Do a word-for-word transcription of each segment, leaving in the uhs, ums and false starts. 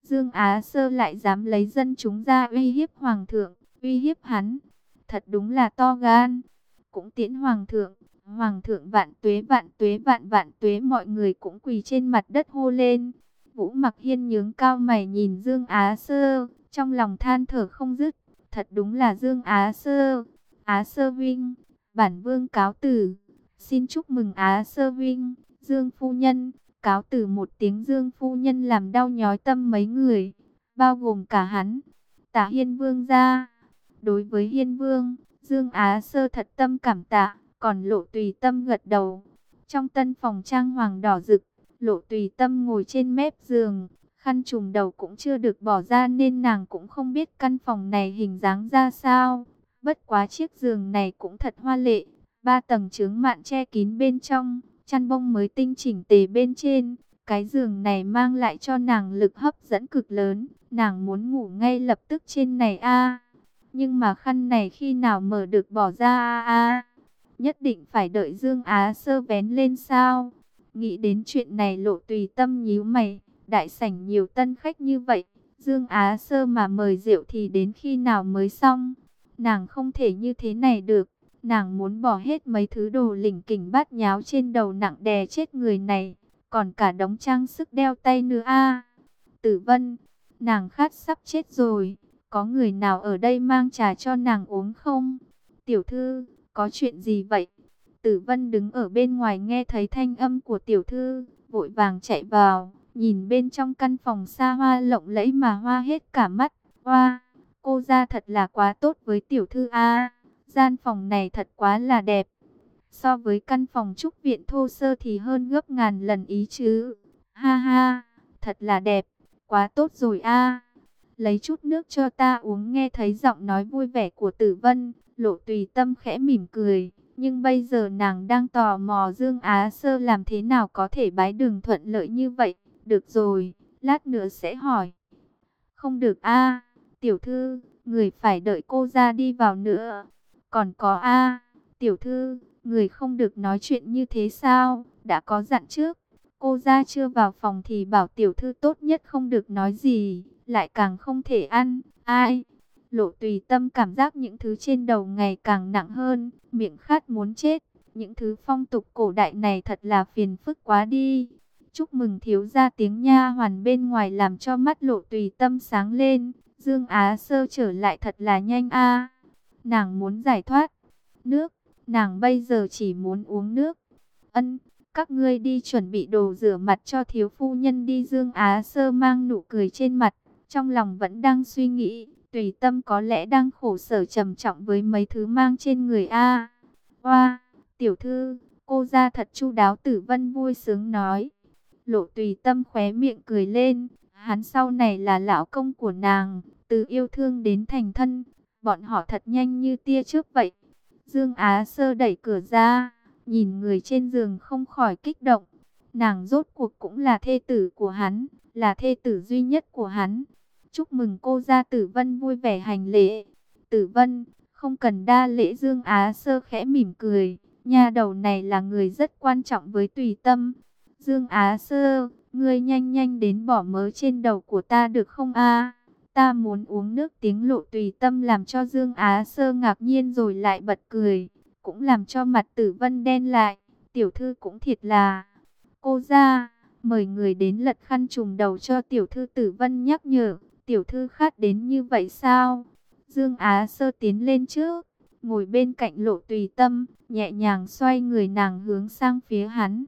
Dương Á Sơ lại dám lấy dân chúng ra uy hiếp hoàng thượng, uy hiếp hắn. Thật đúng là to gan. Cũng tiễn hoàng thượng, hoàng thượng vạn tuế vạn tuế vạn vạn tuế, mọi người cũng quỳ trên mặt đất hô lên. Vũ Mặc Hiên nhướng cao mày nhìn Dương Á Sơ, trong lòng than thở không dứt. Thật đúng là Dương Á Sơ. Á Sơ Vinh, bản vương cáo tử. Xin chúc mừng Á Sơ Vinh, Dương phu nhân. Cáo từ một tiếng Dương phu nhân làm đau nhói tâm mấy người, bao gồm cả hắn. Tả Hiên Vương ra. Đối với Hiên Vương, Dương Á Sơ thật tâm cảm tạ, còn Lộ Tùy Tâm gật đầu. Trong tân phòng trang hoàng đỏ rực, Lộ Tùy Tâm ngồi trên mép giường, khăn trùm đầu cũng chưa được bỏ ra nên nàng cũng không biết căn phòng này hình dáng ra sao. Bất quá chiếc giường này cũng thật hoa lệ, ba tầng chướng mạn che kín bên trong, chăn bông mới tinh chỉnh tề bên trên. Cái giường này mang lại cho nàng lực hấp dẫn cực lớn, nàng muốn ngủ ngay lập tức trên này a. Nhưng mà khăn này khi nào mở được bỏ ra a a. Nhất định phải đợi Dương Á Sơ vén lên sao? Nghĩ đến chuyện này Lộ Tùy Tâm nhíu mày, đại sảnh nhiều tân khách như vậy, Dương Á Sơ mà mời rượu thì đến khi nào mới xong? Nàng không thể như thế này được. Nàng muốn bỏ hết mấy thứ đồ lỉnh kỉnh bát nháo trên đầu nặng đè chết người này, còn cả đống trang sức đeo tay nữa a. Tử Vân, nàng khát sắp chết rồi, có người nào ở đây mang trà cho nàng uống không? Tiểu thư, có chuyện gì vậy? Tử Vân đứng ở bên ngoài nghe thấy thanh âm của tiểu thư, vội vàng chạy vào, nhìn bên trong căn phòng xa hoa lộng lẫy mà hoa hết cả mắt. Hoa, cô ra thật là quá tốt với tiểu thư a. Gian phòng này thật quá là đẹp. So với căn phòng trúc viện thô sơ thì hơn gấp ngàn lần ý chứ. Ha ha, thật là đẹp, quá tốt rồi a. Lấy chút nước cho ta uống. Nghe thấy giọng nói vui vẻ của Tử Vân, Lộ Tùy Tâm khẽ mỉm cười. Nhưng bây giờ nàng đang tò mò Dương Á Sơ làm thế nào có thể bái đường thuận lợi như vậy. Được rồi, lát nữa sẽ hỏi. Không được a, tiểu thư, người phải đợi cô ra đi vào nữa. Còn có a, tiểu thư, người không được nói chuyện như thế sao? Đã có dặn trước, cô ra chưa vào phòng thì bảo tiểu thư tốt nhất không được nói gì, lại càng không thể ăn. Ai? Lộ Tùy Tâm cảm giác những thứ trên đầu ngày càng nặng hơn, miệng khát muốn chết. Những thứ phong tục cổ đại này thật là phiền phức quá đi. Chúc mừng thiếu gia, tiếng nha hoàn bên ngoài làm cho mắt Lộ Tùy Tâm sáng lên. Dương Á Sơ trở lại thật là nhanh a. Nàng muốn giải thoát. Nước, nàng bây giờ chỉ muốn uống nước. Ân, các ngươi đi chuẩn bị đồ rửa mặt cho thiếu phu nhân đi. Dương Á Sơ mang nụ cười trên mặt, trong lòng vẫn đang suy nghĩ, Tùy Tâm có lẽ đang khổ sở trầm trọng với mấy thứ mang trên người a. Oa, tiểu thư, cô ra thật chu đáo. Tử Vân vui sướng nói. Lộ Tùy Tâm khóe miệng cười lên, hắn sau này là lão công của nàng, từ yêu thương đến thành thân, bọn họ thật nhanh như tia chớp vậy. Dương Á Sơ đẩy cửa ra, nhìn người trên giường không khỏi kích động. Nàng rốt cuộc cũng là thê tử của hắn, là thê tử duy nhất của hắn. Chúc mừng cô gia. Tử Vân vui vẻ hành lễ. Tử Vân, không cần đa lễ. Dương Á Sơ khẽ mỉm cười, nha đầu này là người rất quan trọng với Tùy Tâm. Dương Á Sơ, ngươi nhanh nhanh đến bỏ mớ trên đầu của ta được không a? Ta muốn uống nước. Tiếng Lộ Tùy Tâm làm cho Dương Á Sơ ngạc nhiên rồi lại bật cười, cũng làm cho mặt Tử Vân đen lại. Tiểu thư cũng thiệt là. Cô ra, mời người đến lật khăn trùm đầu cho tiểu thư. Tử Vân nhắc nhở. Tiểu thư khát đến như vậy sao? Dương Á Sơ tiến lên trước, ngồi bên cạnh Lộ Tùy Tâm, nhẹ nhàng xoay người nàng hướng sang phía hắn.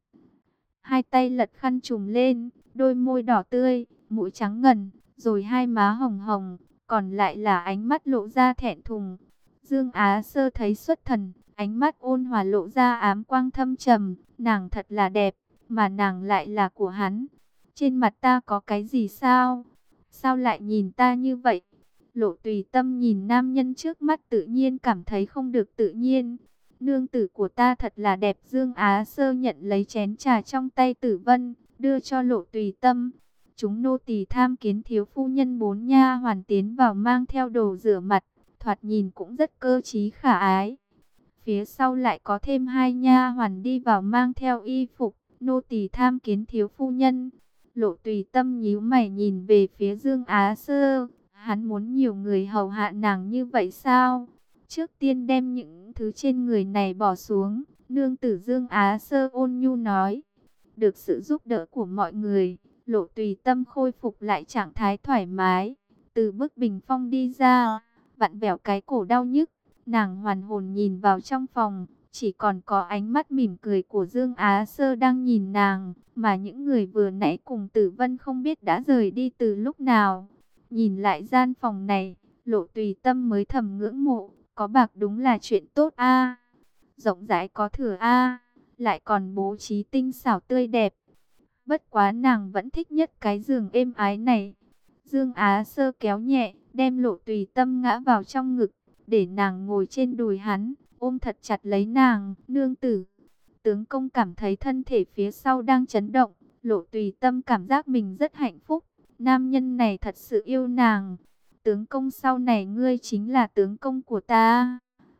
Hai tay lật khăn trùm lên, đôi môi đỏ tươi, mũi trắng ngần, rồi hai má hồng hồng, còn lại là ánh mắt lộ ra thẹn thùng. Dương Á Sơ thấy xuất thần, ánh mắt ôn hòa lộ ra ám quang thâm trầm. Nàng thật là đẹp, mà nàng lại là của hắn. Trên mặt ta có cái gì sao? Sao lại nhìn ta như vậy? Lộ Tùy Tâm nhìn nam nhân trước mắt tự nhiên cảm thấy không được tự nhiên. Nương tử của ta thật là đẹp. Dương Á Sơ nhận lấy chén trà trong tay Tử Vân, đưa cho Lộ Tùy Tâm. Chúng nô tỳ tham kiến thiếu phu nhân. Bốn nha hoàn tiến vào mang theo đồ rửa mặt, thoạt nhìn cũng rất cơ trí khả ái. Phía sau lại có thêm hai nha hoàn đi vào mang theo y phục. Nô tỳ tham kiến thiếu phu nhân. Lộ Tùy Tâm nhíu mày nhìn về phía Dương Á Sơ. Hắn muốn nhiều người hầu hạ nàng như vậy sao? Trước tiên đem những thứ trên người này bỏ xuống. Nương tử Dương Á Sơ ôn nhu nói. Được sự giúp đỡ của mọi người, Lộ Tùy Tâm khôi phục lại trạng thái thoải mái. Từ bức bình phong đi ra, vặn vẹo cái cổ đau nhức. Nàng hoàn hồn nhìn vào trong phòng, chỉ còn có ánh mắt mỉm cười của Dương Á Sơ đang nhìn nàng, mà những người vừa nãy cùng Tử Vân không biết đã rời đi từ lúc nào. Nhìn lại gian phòng này, Lộ Tùy Tâm mới thầm ngưỡng mộ, có bạc đúng là chuyện tốt a, rộng rãi có thừa a, lại còn bố trí tinh xảo tươi đẹp. Bất quá nàng vẫn thích nhất cái giường êm ái này. Dương Á Sơ kéo nhẹ, đem Lộ Tùy Tâm ngã vào trong ngực, để nàng ngồi trên đùi hắn, ôm thật chặt lấy nàng. Nương tử, tướng công cảm thấy thân thể phía sau đang chấn động. Lộ Tùy Tâm cảm giác mình rất hạnh phúc, nam nhân này thật sự yêu nàng. Tướng công, sau này ngươi chính là tướng công của ta.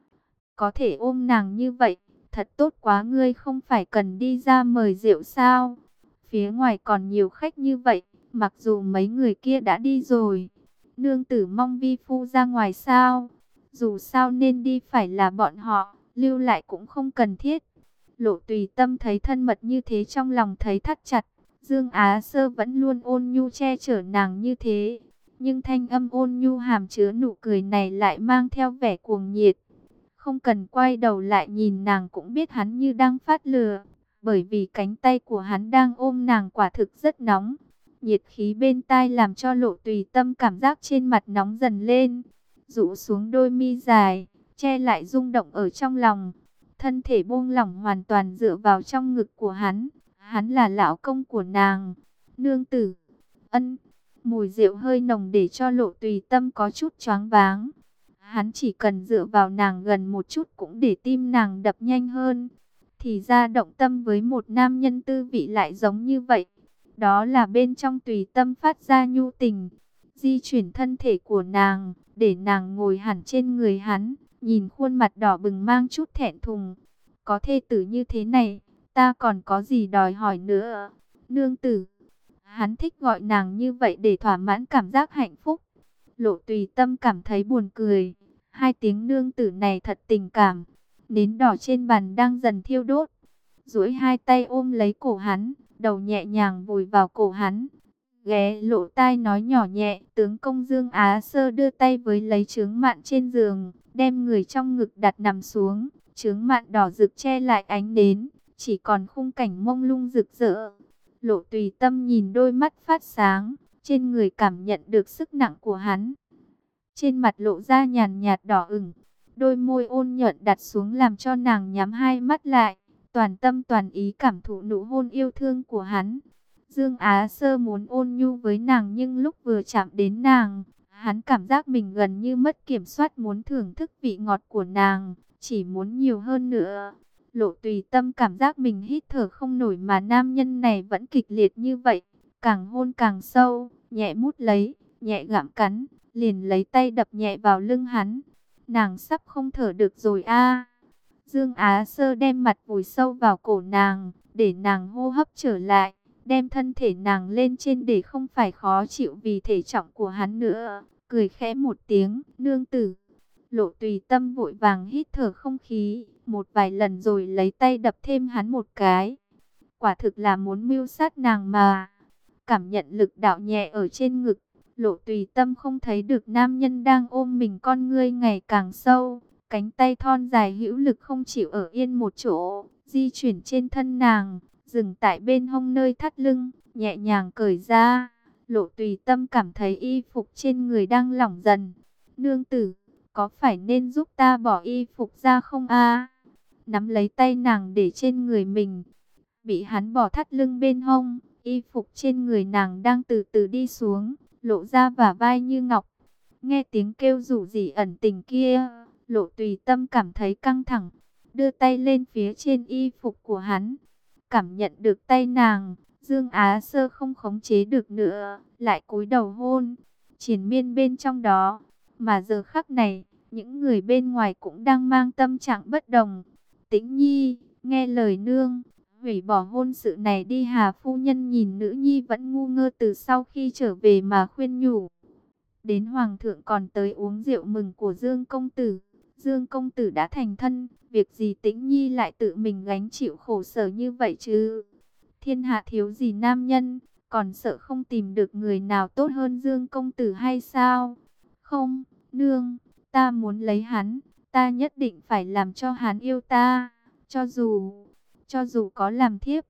Có thể ôm nàng như vậy, thật tốt quá. Ngươi không phải cần đi ra mời rượu sao? Phía ngoài còn nhiều khách như vậy, mặc dù mấy người kia đã đi rồi. Nương tử mong vi phu ra ngoài sao? Dù sao nên đi phải là bọn họ, lưu lại cũng không cần thiết. Lộ Tùy Tâm thấy thân mật như thế trong lòng thấy thắt chặt. Dương Á Sơ vẫn luôn ôn nhu che chở nàng như thế, nhưng thanh âm ôn nhu hàm chứa nụ cười này lại mang theo vẻ cuồng nhiệt. Không cần quay đầu lại nhìn nàng cũng biết hắn như đang phát lửa, bởi vì cánh tay của hắn đang ôm nàng quả thực rất nóng. Nhiệt khí bên tai làm cho Lộ Tùy Tâm cảm giác trên mặt nóng dần lên, rũ xuống đôi mi dài, che lại rung động ở trong lòng. Thân thể buông lỏng hoàn toàn dựa vào trong ngực của hắn. Hắn là lão công của nàng. Nương tử, ân. Mùi rượu hơi nồng để cho Lộ Tùy Tâm có chút choáng váng. Hắn chỉ cần dựa vào nàng gần một chút cũng để tim nàng đập nhanh hơn. Thì ra động tâm với một nam nhân tư vị lại giống như vậy. Đó là bên trong Tùy Tâm phát ra nhu tình. Di chuyển thân thể của nàng, để nàng ngồi hẳn trên người hắn, nhìn khuôn mặt đỏ bừng mang chút thẹn thùng. Có thê tử như thế này, ta còn có gì đòi hỏi nữa? Nương tử. Hắn thích gọi nàng như vậy để thỏa mãn cảm giác hạnh phúc. Lộ Tùy Tâm cảm thấy buồn cười. Hai tiếng nương tử này thật tình cảm. Nến đỏ trên bàn đang dần thiêu đốt. Duỗi hai tay ôm lấy cổ hắn, đầu nhẹ nhàng vùi vào cổ hắn, ghé lỗ tai nói nhỏ nhẹ. Tướng công Dương Á Sơ đưa tay với lấy chướng mạn trên giường, đem người trong ngực đặt nằm xuống. Chướng mạn đỏ rực che lại ánh nến, chỉ còn khung cảnh mông lung rực rỡ. Lộ Tùy Tâm nhìn đôi mắt phát sáng, trên người cảm nhận được sức nặng của hắn. Trên mặt lộ ra nhàn nhạt đỏ ửng, đôi môi ôn nhuận đặt xuống làm cho nàng nhắm hai mắt lại, toàn tâm toàn ý cảm thụ nụ hôn yêu thương của hắn. Dương Á Sơ muốn ôn nhu với nàng, nhưng lúc vừa chạm đến nàng, hắn cảm giác mình gần như mất kiểm soát, muốn thưởng thức vị ngọt của nàng, chỉ muốn nhiều hơn nữa. Lộ Tùy Tâm cảm giác mình hít thở không nổi mà nam nhân này vẫn kịch liệt như vậy, càng hôn càng sâu, nhẹ mút lấy, nhẹ gặm cắn, liền lấy tay đập nhẹ vào lưng hắn. Nàng sắp không thở được rồi a. Dương Á Sơ đem mặt vùi sâu vào cổ nàng, để nàng hô hấp trở lại, đem thân thể nàng lên trên để không phải khó chịu vì thể trọng của hắn nữa. Cười khẽ một tiếng, nương tử. Lộ Tùy Tâm vội vàng hít thở không khí, một vài lần rồi lấy tay đập thêm hắn một cái. Quả thực là muốn mưu sát nàng mà. Cảm nhận lực đạo nhẹ ở trên ngực, Lộ Tùy Tâm không thấy được nam nhân đang ôm mình, con ngươi ngày càng sâu. Cánh tay thon dài hữu lực không chịu ở yên một chỗ, di chuyển trên thân nàng, dừng tại bên hông nơi thắt lưng, nhẹ nhàng cởi ra. Lộ Tùy Tâm cảm thấy y phục trên người đang lỏng dần. Nương tử, có phải nên giúp ta bỏ y phục ra không a? Nắm lấy tay nàng để trên người mình. Bị hắn bỏ thắt lưng bên hông, y phục trên người nàng đang từ từ đi xuống, lộ ra vả vai như ngọc. Nghe tiếng kêu rủ rỉ ẩn tình kia, Lộ Tùy Tâm cảm thấy căng thẳng, đưa tay lên phía trên y phục của hắn. Cảm nhận được tay nàng, Dương Á Sơ không khống chế được nữa, lại cúi đầu hôn, triền miên bên trong đó. Mà giờ khắc này, những người bên ngoài cũng đang mang tâm trạng bất đồng. Tĩnh Nhi, nghe lời nương, hủy bỏ hôn sự này đi. Hà phu nhân nhìn nữ nhi vẫn ngu ngơ từ sau khi trở về mà khuyên nhủ. Đến hoàng thượng còn tới uống rượu mừng của Dương công tử. Dương công tử đã thành thân, việc gì Tĩnh Nhi lại tự mình gánh chịu khổ sở như vậy chứ? Thiên hạ thiếu gì nam nhân, còn sợ không tìm được người nào tốt hơn Dương công tử hay sao? Không, nương, ta muốn lấy hắn, ta nhất định phải làm cho hắn yêu ta, cho dù, cho dù có làm thiếp.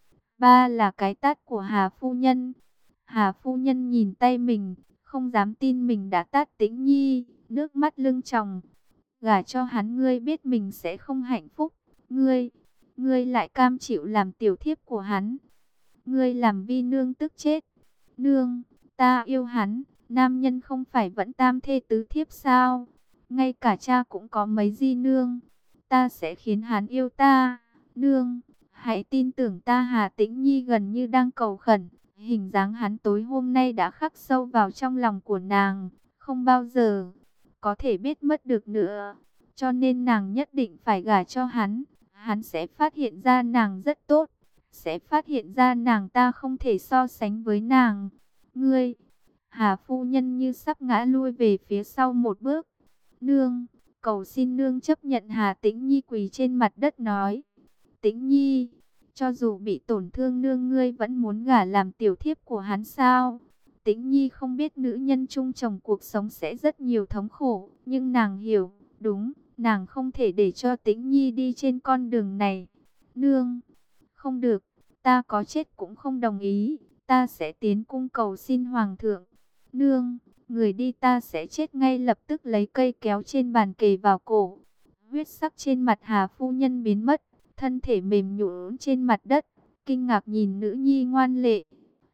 Ba là cái tát của Hà phu nhân. Hà phu nhân nhìn tay mình, không dám tin mình đã tát Tĩnh Nhi, nước mắt lưng tròng. Gả cho hắn ngươi biết mình sẽ không hạnh phúc, ngươi, ngươi lại cam chịu làm tiểu thiếp của hắn. Ngươi làm vi nương tức chết. Nương, ta yêu hắn, nam nhân không phải vẫn tam thê tứ thiếp sao? Ngay cả cha cũng có mấy di nương, ta sẽ khiến hắn yêu ta. Nương, hãy tin tưởng ta. Hà Tĩnh Nhi gần như đang cầu khẩn. Hình dáng hắn tối hôm nay đã khắc sâu vào trong lòng của nàng, không bao giờ có thể biết mất được nữa. Cho nên nàng nhất định phải gả cho hắn. Hắn sẽ phát hiện ra nàng rất tốt, sẽ phát hiện ra nàng ta không thể so sánh với nàng. Ngươi, Hà phu nhân như sắp ngã lui về phía sau một bước. Nương, cầu xin nương chấp nhận. Hà Tĩnh Nhi quỳ trên mặt đất nói. Tĩnh Nhi, cho dù bị tổn thương nương ngươi vẫn muốn gả làm tiểu thiếp của hắn sao? Tĩnh Nhi không biết nữ nhân chung chồng cuộc sống sẽ rất nhiều thống khổ, nhưng nàng hiểu, đúng, nàng không thể để cho Tĩnh Nhi đi trên con đường này. Nương, không được, ta có chết cũng không đồng ý, ta sẽ tiến cung cầu xin hoàng thượng. Nương, người đi ta sẽ chết ngay lập tức. Lấy cây kéo trên bàn kề vào cổ. Huyết sắc trên mặt Hà phu nhân biến mất, thân thể mềm nhũn trên mặt đất, kinh ngạc nhìn nữ nhi ngoan lệ.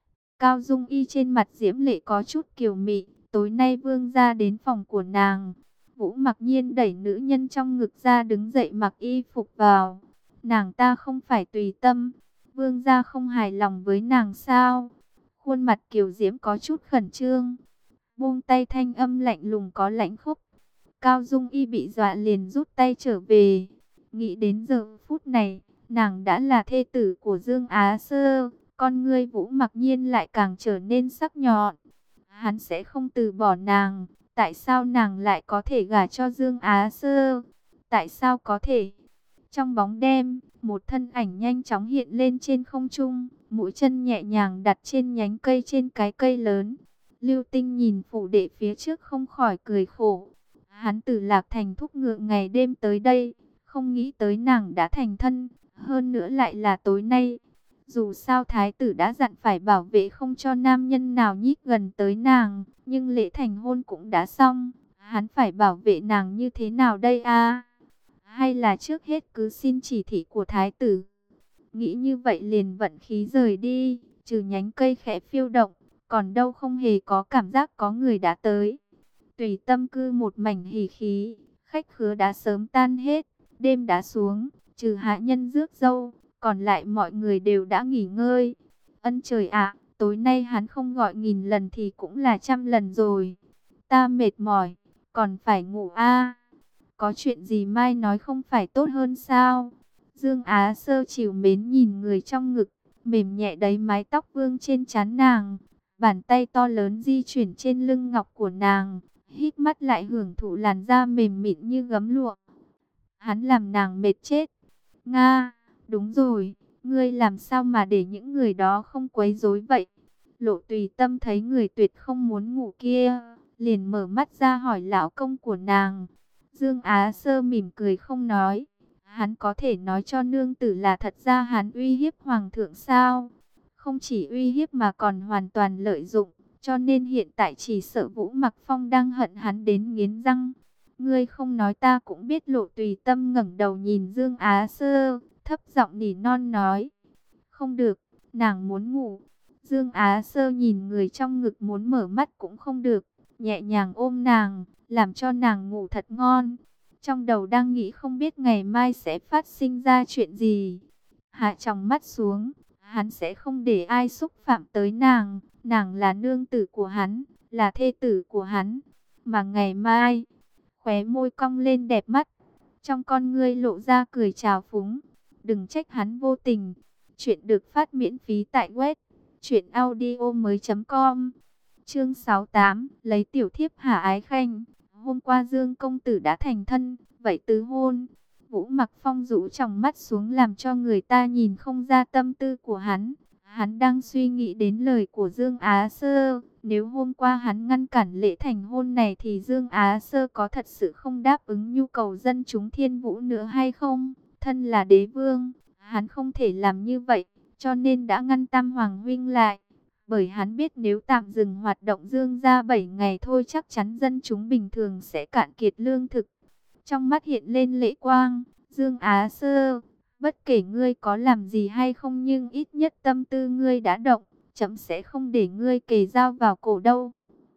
Cao Dung Y trên mặt diễm lệ có chút kiều mị. Tối nay vương gia đến phòng của nàng. Vũ Mặc Nhiên đẩy nữ nhân trong ngực ra đứng dậy mặc y phục vào. Nàng ta không phải tùy tâm, vương gia không hài lòng với nàng sao? Khuôn mặt kiều diễm có chút khẩn trương, buông tay thanh âm lạnh lùng có lãnh khốc. Cao Dung Y bị dọa liền rút tay trở về. Nghĩ đến giờ phút này, nàng đã là thê tử của Dương Á Sơ, con ngươi Vũ Mặc Nhiên lại càng trở nên sắc nhọn. Hắn sẽ không từ bỏ nàng. Tại sao nàng lại có thể gả cho Dương Á Sơ? Tại sao có thể? Trong bóng đêm, một thân ảnh nhanh chóng hiện lên trên không trung, mũi chân nhẹ nhàng đặt trên nhánh cây trên cái cây lớn. Lưu Tinh nhìn phủ đệ phía trước không khỏi cười khổ. Hắn từ Lạc Thành thúc ngựa ngày đêm tới đây, không nghĩ tới nàng đã thành thân, hơn nữa lại là tối nay. Dù sao thái tử đã dặn phải bảo vệ không cho nam nhân nào nhích gần tới nàng, nhưng lễ thành hôn cũng đã xong, hắn phải bảo vệ nàng như thế nào đây a? Hay là trước hết cứ xin chỉ thị của thái tử? Nghĩ như vậy liền vận khí rời đi, trừ nhánh cây khẽ phiêu động, còn đâu không hề có cảm giác có người đã tới. Tùy Tâm cư một mảnh hỉ khí, khách khứa đã sớm tan hết, đêm đã xuống, trừ hạ nhân rước dâu, còn lại mọi người đều đã nghỉ ngơi. Ân trời ạ, tối nay hắn không gọi nghìn lần thì cũng là trăm lần rồi. Ta mệt mỏi, còn phải ngủ a. Có chuyện gì mai nói không phải tốt hơn sao? Dương Á Sơ trìu mến nhìn người trong ngực, mềm nhẹ đấy mái tóc vương trên trán nàng. Bàn tay to lớn di chuyển trên lưng ngọc của nàng, hít mắt lại hưởng thụ làn da mềm mịn như gấm lụa. Hắn làm nàng mệt chết. Nga, đúng rồi, ngươi làm sao mà để những người đó không quấy rối vậy? Lộ Tùy Tâm thấy người tuyệt không muốn ngủ kia, liền mở mắt ra hỏi lão công của nàng. Dương Á Sơ mỉm cười không nói. Hắn có thể nói cho nương tử là thật ra hắn uy hiếp hoàng thượng sao? Không chỉ uy hiếp mà còn hoàn toàn lợi dụng, cho nên hiện tại chỉ sợ Vũ Mặc Phong đang hận hắn đến nghiến răng. Ngươi không nói ta cũng biết. Lộ Tùy Tâm ngẩng đầu nhìn Dương Á Sơ, thấp giọng nỉ non nói. Không được, nàng muốn ngủ. Dương Á Sơ nhìn người trong ngực muốn mở mắt cũng không được, nhẹ nhàng ôm nàng, làm cho nàng ngủ thật ngon. Trong đầu đang nghĩ không biết ngày mai sẽ phát sinh ra chuyện gì. Hạ tròng mắt xuống, hắn sẽ không để ai xúc phạm tới nàng. Nàng là nương tử của hắn, là thê tử của hắn. Mà ngày mai, khóe môi cong lên đẹp mắt, trong con ngươi lộ ra cười trào phúng. Đừng trách hắn vô tình, Chuyện được phát miễn phí tại web truyện audio mới chấm com. Chương sáu mươi tám, lấy tiểu thiếp Hà Ái Khanh. Hôm qua Dương công tử đã thành thân, vậy tứ hôn. Vũ Mặc Phong rũ tròng mắt xuống làm cho người ta nhìn không ra tâm tư của hắn. Hắn đang suy nghĩ đến lời của Dương Á Sơ. Nếu hôm qua hắn ngăn cản lễ thành hôn này thì Dương Á Sơ có thật sự không đáp ứng nhu cầu dân chúng Thiên Vũ nữa hay không? Thân là đế vương, hắn không thể làm như vậy, cho nên đã ngăn Tam Hoàng huynh lại. Bởi hắn biết nếu tạm dừng hoạt động Dương gia bảy ngày thôi chắc chắn dân chúng bình thường sẽ cạn kiệt lương thực. Trong mắt hiện lên lệ quang, Dương Á Sơ, bất kể ngươi có làm gì hay không nhưng ít nhất tâm tư ngươi đã động, chấm sẽ không để ngươi kề dao vào cổ đâu.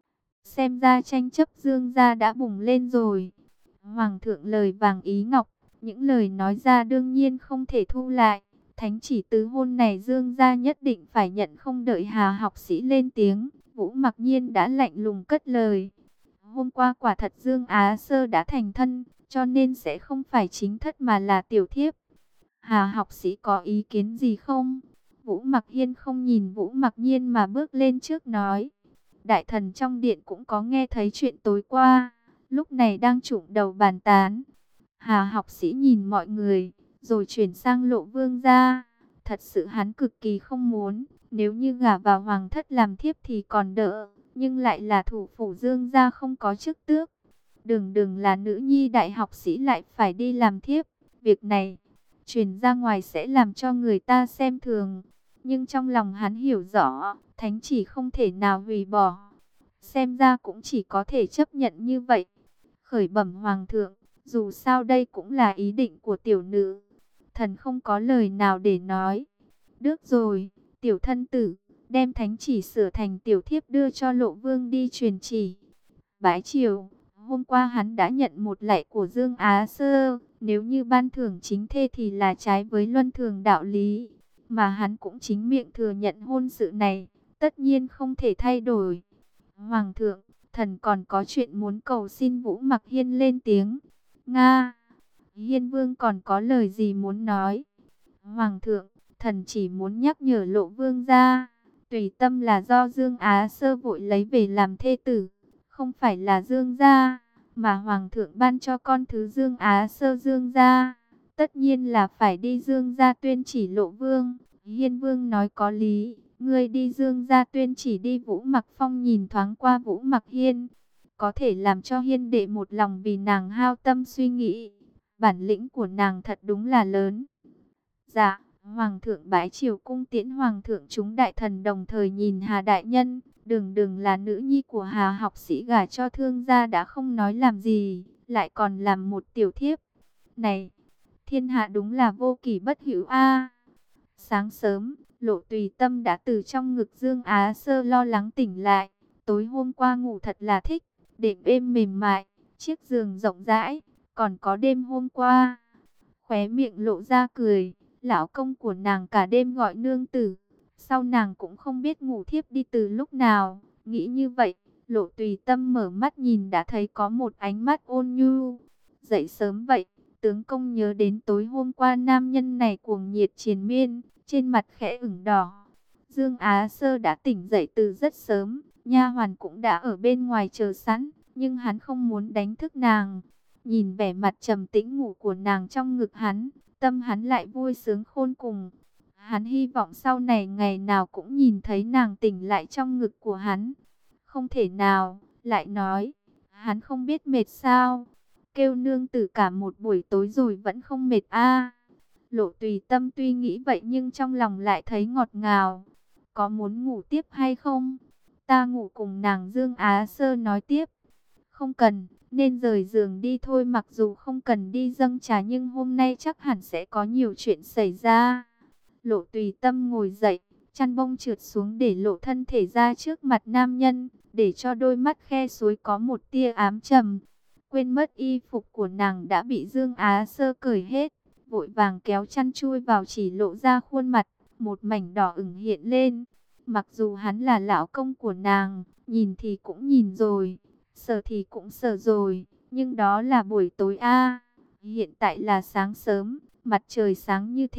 Xem ra tranh chấp Dương gia đã bùng lên rồi. Hoàng thượng lời vàng ý ngọc, những lời nói ra đương nhiên không thể thu lại. Thánh chỉ tứ hôn này Dương gia nhất định phải nhận, không đợi Hà học sĩ lên tiếng. Vũ Mặc Nhiên đã lạnh lùng cất lời. Hôm qua quả thật Dương Á Sơ đã thành thân, cho nên sẽ không phải chính thất mà là tiểu thiếp. Hà học sĩ có ý kiến gì không? Vũ Mặc Hiên không nhìn Vũ Mặc Nhiên mà bước lên trước nói. Đại thần trong điện cũng có nghe thấy chuyện tối qua, lúc này đang trụng đầu bàn tán. Hà học sĩ nhìn mọi người, rồi chuyển sang Lộ Vương gia. Thật sự hắn cực kỳ không muốn, nếu như gả vào hoàng thất làm thiếp thì còn đỡ, nhưng lại là thủ phủ Dương gia không có chức tước. Đừng đừng là nữ nhi đại học sĩ lại phải đi làm thiếp, việc này truyền ra ngoài sẽ làm cho người ta xem thường. Nhưng trong lòng hắn hiểu rõ, thánh chỉ không thể nào hủy bỏ. Xem ra cũng chỉ có thể chấp nhận như vậy. Khởi bẩm hoàng thượng, dù sao đây cũng là ý định của tiểu nữ. Thần không có lời nào để nói. Được rồi, tiểu thân tử, đem thánh chỉ sửa thành tiểu thiếp đưa cho Lộ Vương đi truyền chỉ. Bái triều, hôm qua hắn đã nhận một lạy của Dương Á Sơ. Nếu như ban thưởng chính thê thì là trái với luân thường đạo lý. Mà hắn cũng chính miệng thừa nhận hôn sự này, tất nhiên không thể thay đổi. Hoàng thượng, thần còn có chuyện muốn cầu xin. Vũ Mặc Hiên lên tiếng. Nga, Hiên Vương còn có lời gì muốn nói? Hoàng thượng, thần chỉ muốn nhắc nhở Lộ Vương gia, tùy tâm là do Dương Á Sơ vội lấy về làm thê tử, không phải là Dương gia, mà Hoàng thượng ban cho con thứ Dương Á Sơ Dương gia. Tất nhiên là phải đi Dương gia tuyên chỉ Lộ Vương. Hiên Vương nói có lý, ngươi đi Dương gia tuyên chỉ đi. Vũ Mặc Phong nhìn thoáng qua Vũ Mặc Hiên, có thể làm cho Hiên đệ một lòng vì nàng hao tâm suy nghĩ. Bản lĩnh của nàng thật đúng là lớn. Dạ, Hoàng thượng bái triều cung tiễn Hoàng thượng chúng đại thần đồng thời nhìn Hà đại nhân. Đừng đừng là nữ nhi của Hà học sĩ gả cho thương gia đã không nói làm gì, lại còn làm một tiểu thiếp. Này, thiên hạ đúng là vô kỷ bất hữu a. Sáng sớm, Lộ Tùy Tâm đã từ trong ngực Dương Á Sơ lo lắng tỉnh lại. Tối hôm qua ngủ thật là thích, đệm êm mềm mại, chiếc giường rộng rãi, còn có đêm hôm qua. Khóe miệng lộ ra cười, lão công của nàng cả đêm gọi nương tử. Sau nàng cũng không biết ngủ thiếp đi từ lúc nào. Nghĩ như vậy, Lộ Tùy Tâm mở mắt nhìn đã thấy có một ánh mắt ôn nhu. Dậy sớm vậy, tướng công nhớ đến tối hôm qua nam nhân này cuồng nhiệt triền miên, trên mặt khẽ ửng đỏ. Dương Á Sơ đã tỉnh dậy từ rất sớm, nha hoàn cũng đã ở bên ngoài chờ sẵn, nhưng hắn không muốn đánh thức nàng. Nhìn vẻ mặt trầm tĩnh ngủ của nàng trong ngực hắn, tâm hắn lại vui sướng khôn cùng. Hắn hy vọng sau này ngày nào cũng nhìn thấy nàng tỉnh lại trong ngực của hắn. Không thể nào, lại nói, hắn không biết mệt sao? Kêu nương tử cả một buổi tối rồi vẫn không mệt a. Lộ Tùy Tâm tuy nghĩ vậy nhưng trong lòng lại thấy ngọt ngào. Có muốn ngủ tiếp hay không? Ta ngủ cùng nàng. Dương Á Sơ nói tiếp. Không cần, nên rời giường đi thôi. Mặc dù không cần đi dâng trà nhưng hôm nay chắc hẳn sẽ có nhiều chuyện xảy ra. Lộ Tùy Tâm ngồi dậy, chăn bông trượt xuống để lộ thân thể ra trước mặt nam nhân, để cho đôi mắt khe suối có một tia ám trầm. Quên mất y phục của nàng đã bị Dương Á Sơ cởi hết, vội vàng kéo chăn chui vào chỉ lộ ra khuôn mặt, một mảnh đỏ ửng hiện lên. Mặc dù hắn là lão công của nàng, nhìn thì cũng nhìn rồi, sờ thì cũng sờ rồi, nhưng đó là buổi tối a. Hiện tại là sáng sớm, mặt trời sáng như thế,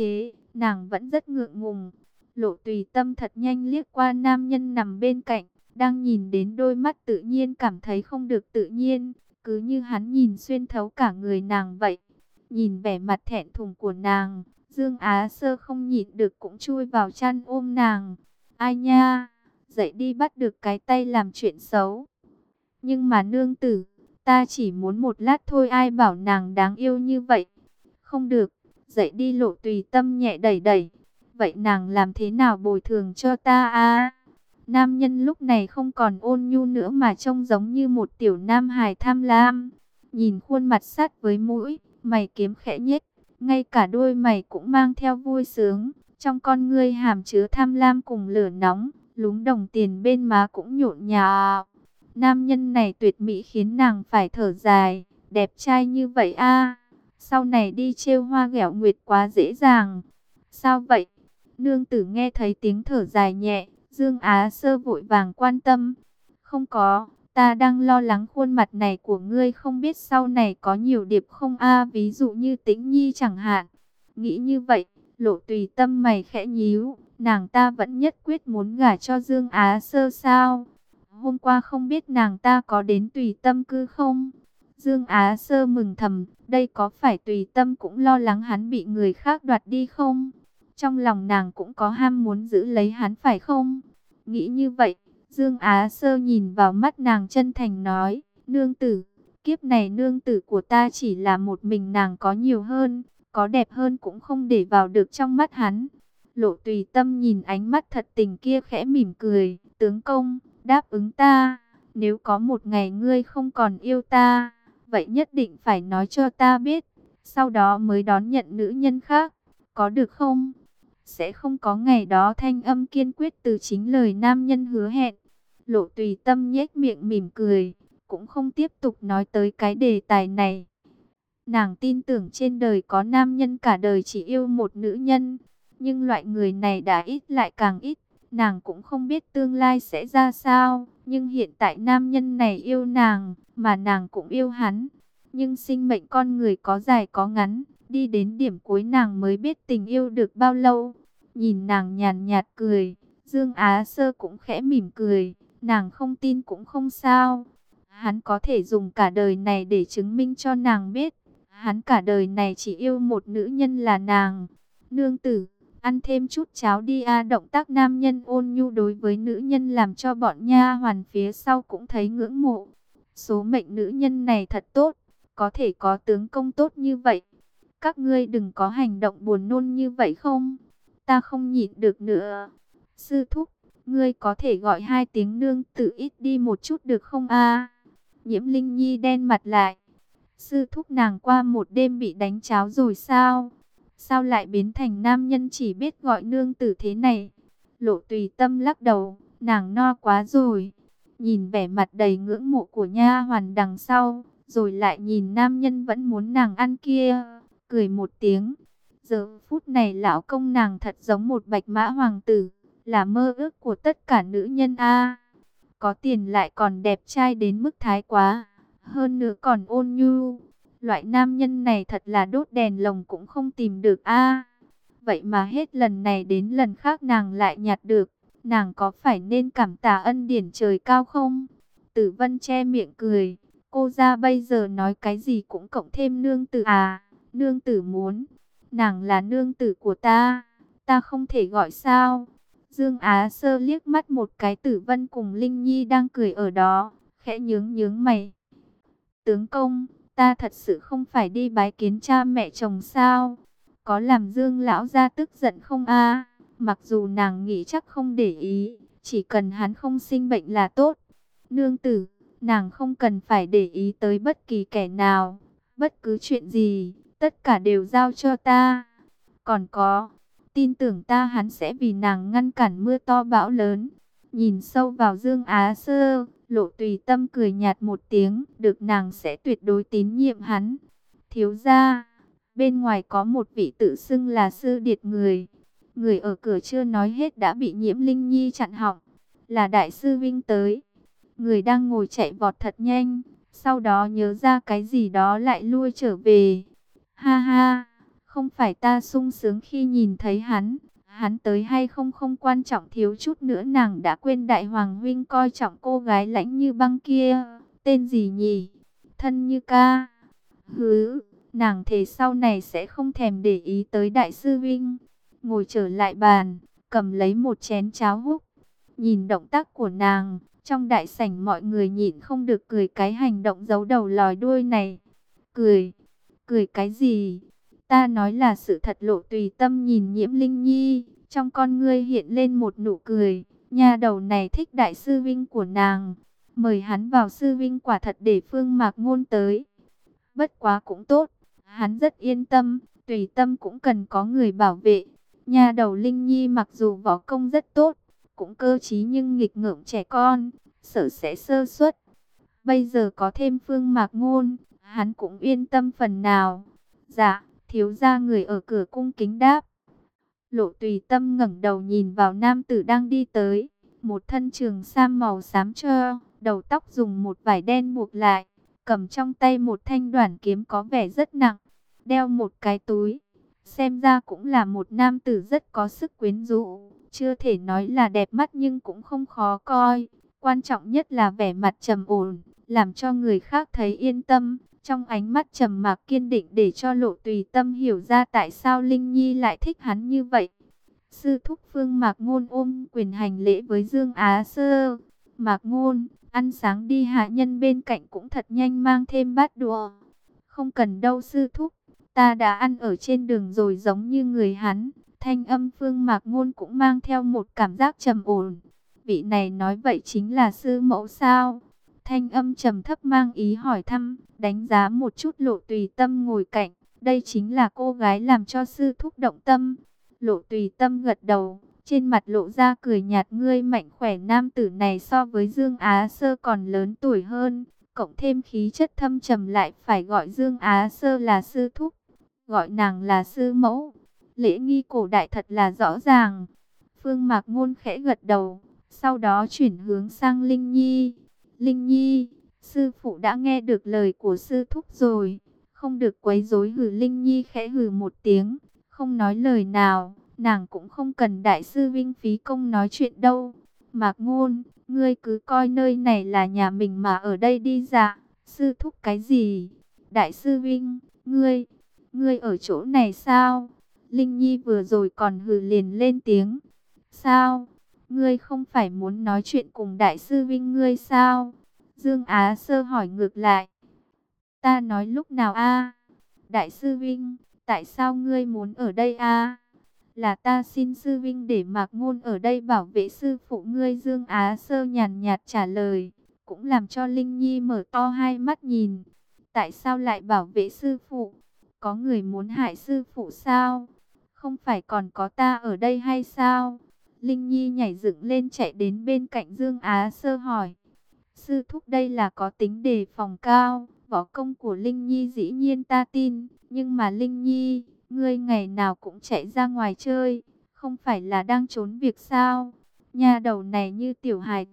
nàng vẫn rất ngượng ngùng. Lộ Tùy Tâm thật nhanh liếc qua nam nhân nằm bên cạnh, đang nhìn đến đôi mắt tự nhiên cảm thấy không được tự nhiên, cứ như hắn nhìn xuyên thấu cả người nàng vậy. Nhìn vẻ mặt thẹn thùng của nàng, Dương Á Sơ không nhịn được cũng chui vào chăn ôm nàng. Ai nha, dậy đi, bắt được cái tay làm chuyện xấu. Nhưng mà nương tử, ta chỉ muốn một lát thôi, ai bảo nàng đáng yêu như vậy. Không được, dậy đi, Lộ Tùy Tâm nhẹ đẩy đẩy. Vậy nàng làm thế nào bồi thường cho ta a? Nam nhân lúc này không còn ôn nhu nữa mà trông giống như một tiểu nam hài tham lam. Nhìn khuôn mặt sát với mũi, mày kiếm khẽ nhếch, ngay cả đôi mày cũng mang theo vui sướng. Trong con ngươi hàm chứa tham lam cùng lửa nóng, lúm đồng tiền bên má cũng nhộn nhạo. Nam nhân này tuyệt mỹ khiến nàng phải thở dài, đẹp trai như vậy a, sau này đi trêu hoa ghẹo nguyệt quá dễ dàng. Sao vậy? Nương tử nghe thấy tiếng thở dài nhẹ, Dương Á Sơ vội vàng quan tâm. Không có, ta đang lo lắng khuôn mặt này của ngươi không biết sau này có nhiều điệp không a, ví dụ như Tĩnh Nhi chẳng hạn. Nghĩ như vậy, Lộ Tùy Tâm mày khẽ nhíu, nàng ta vẫn nhất quyết muốn gả cho Dương Á Sơ sao? Hôm qua không biết nàng ta có đến Tùy Tâm cư không? Dương Á Sơ mừng thầm, đây có phải Tùy Tâm cũng lo lắng hắn bị người khác đoạt đi không? Trong lòng nàng cũng có ham muốn giữ lấy hắn phải không? Nghĩ như vậy, Dương Á Sơ nhìn vào mắt nàng chân thành nói, nương tử, kiếp này nương tử của ta chỉ là một mình nàng, có nhiều hơn, có đẹp hơn cũng không để vào được trong mắt hắn. Lộ Tùy Tâm nhìn ánh mắt thật tình kia khẽ mỉm cười, tướng công, đáp ứng ta, nếu có một ngày ngươi không còn yêu ta, vậy nhất định phải nói cho ta biết, sau đó mới đón nhận nữ nhân khác, có được không? Sẽ không có ngày đó, thanh âm kiên quyết từ chính lời nam nhân hứa hẹn. Lộ Tùy Tâm nhếch miệng mỉm cười, cũng không tiếp tục nói tới cái đề tài này. Nàng tin tưởng trên đời có nam nhân cả đời chỉ yêu một nữ nhân, nhưng loại người này đã ít lại càng ít. Nàng cũng không biết tương lai sẽ ra sao, nhưng hiện tại nam nhân này yêu nàng, mà nàng cũng yêu hắn. Nhưng sinh mệnh con người có dài có ngắn, đi đến điểm cuối nàng mới biết tình yêu được bao lâu. Nhìn nàng nhàn nhạt cười, Dương Á Sơ cũng khẽ mỉm cười, nàng không tin cũng không sao. Hắn có thể dùng cả đời này để chứng minh cho nàng biết, hắn cả đời này chỉ yêu một nữ nhân là nàng. Nương tử, ăn thêm chút cháo đi a. Động tác nam nhân ôn nhu đối với nữ nhân làm cho bọn nha hoàn phía sau cũng thấy ngưỡng mộ. Số mệnh nữ nhân này thật tốt, có thể có tướng công tốt như vậy. Các ngươi đừng có hành động buồn nôn như vậy không? Ta không nhịn được nữa. Sư thúc, ngươi có thể gọi hai tiếng nương tử ít đi một chút được không a? Nhiễm Linh Nhi đen mặt lại. Sư thúc, nàng qua một đêm bị đánh cháo rồi sao? Sao lại biến thành nam nhân chỉ biết gọi nương tử thế này? Lộ Tùy Tâm lắc đầu, nàng no quá rồi. Nhìn vẻ mặt đầy ngưỡng mộ của nha hoàn đằng sau, rồi lại nhìn nam nhân vẫn muốn nàng ăn kia, cười một tiếng. Giờ phút này lão công nàng thật giống một bạch mã hoàng tử, là mơ ước của tất cả nữ nhân a. Có tiền lại còn đẹp trai đến mức thái quá, hơn nữa còn ôn nhu. Loại nam nhân này thật là đốt đèn lồng cũng không tìm được a. Vậy mà hết lần này đến lần khác nàng lại nhặt được, nàng có phải nên cảm tạ ân điển trời cao không? Tử Vân che miệng cười, cô ra bây giờ nói cái gì cũng cộng thêm nương tử à, nương tử muốn, nàng là nương tử của ta, ta không thể gọi sao? Dương Á Sơ liếc mắt một cái Tử Vân cùng Linh Nhi đang cười ở đó, khẽ nhướng nhướng mày. Tướng công, ta thật sự không phải đi bái kiến cha mẹ chồng sao? Có làm Dương lão gia tức giận không a? Mặc dù nàng nghĩ chắc không để ý, chỉ cần hắn không sinh bệnh là tốt. Nương tử, nàng không cần phải để ý tới bất kỳ kẻ nào, bất cứ chuyện gì, tất cả đều giao cho ta. Còn có, tin tưởng ta, hắn sẽ vì nàng ngăn cản mưa to bão lớn. Nhìn sâu vào Dương Á Sơ, Lộ Tùy Tâm cười nhạt một tiếng, được nàng sẽ tuyệt đối tín nhiệm hắn. Thiếu gia, bên ngoài có một vị tự xưng là sư điệt người. Người ở cửa chưa nói hết đã bị Nhiễm Linh Nhi chặn họng. Là đại sư Vinh tới. Người đang ngồi chạy vọt thật nhanh, sau đó nhớ ra cái gì đó lại lui trở về. Ha ha, Không phải ta sung sướng khi nhìn thấy hắn, hắn tới hay không không quan trọng, thiếu chút nữa nàng đã quên đại hoàng huynh coi trọng cô gái lãnh như băng kia, tên gì nhỉ? Thân Như Ca. Hứ, nàng thề sau này sẽ không thèm để ý tới đại sư huynh. Ngồi trở lại bàn, cầm lấy một chén cháo húp. Nhìn động tác của nàng, trong đại sảnh mọi người nhịn không được cười cái hành động giấu đầu lòi đuôi này. Cười, cười cái gì? Ta nói là sự thật. Lộ Tùy Tâm nhìn Nhiễm Linh Nhi, trong con ngươi hiện lên một nụ cười. Nha đầu này thích đại sư vinh của nàng, mời hắn vào sư vinh quả thật để Phương Mạc Ngôn tới. Bất quá cũng tốt, hắn rất yên tâm, Tùy Tâm cũng cần có người bảo vệ. Nha đầu Linh Nhi mặc dù võ công rất tốt, cũng cơ trí nhưng nghịch ngợm trẻ con, sợ sẽ sơ suất. Bây giờ có thêm Phương Mạc Ngôn, hắn cũng yên tâm phần nào. Dạ, thiếu gia. Người ở cửa cung kính đáp. Lộ Tùy Tâm ngẩng đầu nhìn vào nam tử đang đi tới, một thân trường sam màu xám cho, đầu tóc dùng một vải đen buộc lại, cầm trong tay một thanh đoản kiếm có vẻ rất nặng, đeo một cái túi. Xem ra cũng là một nam tử rất có sức quyến rũ, chưa thể nói là đẹp mắt nhưng cũng không khó coi. Quan trọng nhất là vẻ mặt trầm ổn, làm cho người khác thấy yên tâm. Trong ánh mắt trầm mặc kiên định để cho Lộ Tùy Tâm hiểu ra tại sao Linh Nhi lại thích hắn như vậy. Sư thúc. Phương Mạc Ngôn ôm quyền hành lễ với Dương Á Sơ. Mạc Ngôn, ăn sáng đi. Hạ nhân bên cạnh cũng thật nhanh mang thêm bát đũa. Không cần đâu sư thúc, ta đã ăn ở trên đường rồi. Giống như người hắn, thanh âm Phương Mạc Ngôn cũng mang theo một cảm giác trầm ổn. Vị này nói vậy chính là sư mẫu sao? Thanh âm trầm thấp mang ý hỏi thăm, đánh giá một chút Lộ Tùy Tâm ngồi cạnh. Đây chính là cô gái làm cho sư thúc động tâm. Lộ Tùy Tâm gật đầu, trên mặt lộ ra cười nhạt. Ngươi mạnh khỏe. Nam tử này so với Dương Á Sơ còn lớn tuổi hơn, cộng thêm khí chất thâm trầm, lại phải gọi Dương Á Sơ là sư thúc, gọi nàng là sư mẫu. Lễ nghi cổ đại thật là rõ ràng. Phương Mạc Ngôn khẽ gật đầu, sau đó chuyển hướng sang Linh Nhi. Linh Nhi, sư phụ đã nghe được lời của sư thúc rồi, không được quấy rối. Hừ. Linh Nhi khẽ hừ một tiếng, không nói lời nào. Nàng cũng không cần đại sư vinh phí công nói chuyện đâu. Mạc Ngôn, ngươi cứ coi nơi này là nhà mình mà ở đây đi. Dạ. Sư thúc cái gì? Đại sư vinh, ngươi, ngươi ở chỗ này sao? Linh Nhi vừa rồi còn hừ liền lên tiếng. Sao? Ngươi không phải muốn nói chuyện cùng đại sư vinh ngươi sao? Dương Á Sơ hỏi ngược lại. Ta nói lúc nào a? Đại sư vinh, tại sao ngươi muốn ở đây a? Là ta xin sư vinh để Mạc Ngôn ở đây bảo vệ sư phụ ngươi. Dương Á Sơ nhàn nhạt trả lời, cũng làm cho Linh Nhi mở to hai mắt nhìn. Tại sao lại bảo vệ sư phụ? Có người muốn hại sư phụ sao? Không phải còn có ta ở đây hay sao? Linh Nhi nhảy dựng lên chạy đến bên cạnh Dương Á Sơ hỏi. Sư thúc đây là có tính đề phòng cao. Võ công của Linh Nhi dĩ nhiên ta tin, nhưng mà Linh Nhi, ngươi ngày nào cũng chạy ra ngoài chơi, không phải là đang trốn việc sao? Nhà đầu này như tiểu hài